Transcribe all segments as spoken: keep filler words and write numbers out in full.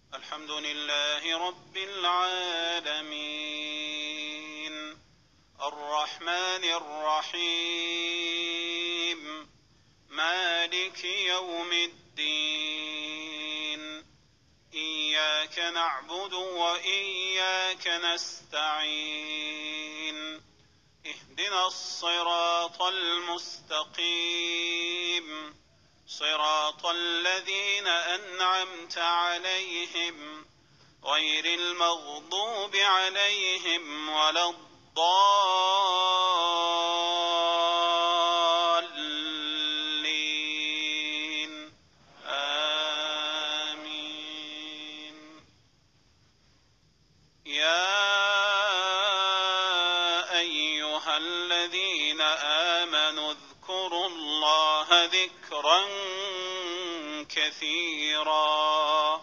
الحمد لله رب العالمين الرحمن الرحيم مالك يوم الدين إياك نعبد وإياك نستعين اهدنا الصراط المستقيم صراط الذين أنعمت عليهم غير المغضوب عليهم ولا الضالين آمين. يا أيها الذين آمنوا اذكروا الله ذكرا كثيرا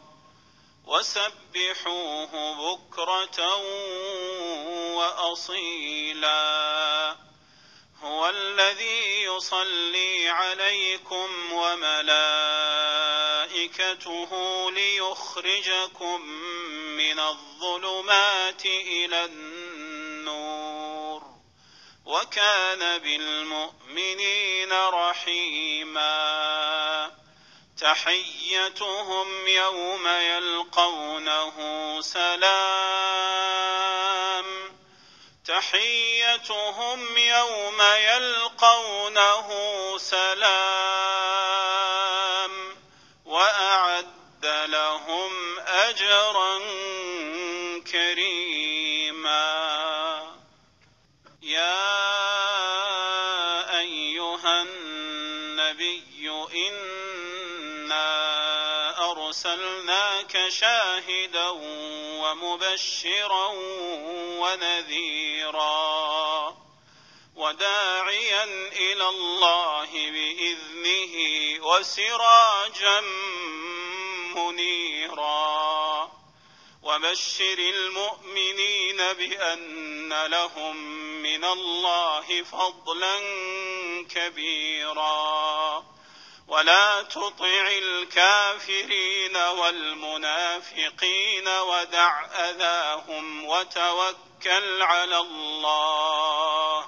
وسبحوه بكرة وأصيلا هو الذي يصلي عليكم وملائكته ليخرجكم من الظلمات إلى النور وكان بالمؤمنين رحيما تحيتهم يوم يلقونه سلام تحيتهم يوم يلقونه سلام وأعد لهم أجرا كريما. يا أيها النبي إنا أرسلناك شاهدا ومبشرا ونذيرا وداعيا إلى الله بإذنه وسراجا منيرا وبشر المؤمنين بأن لهم من الله فضلا كبيرا ولا تطع الكافرين والمنافقين ودع أذاهم وتوكل على الله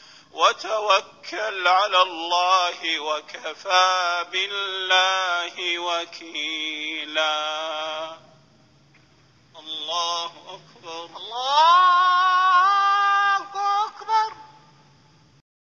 وتوكل على الله وكفى بالله وكيلا. الله أكبر. الله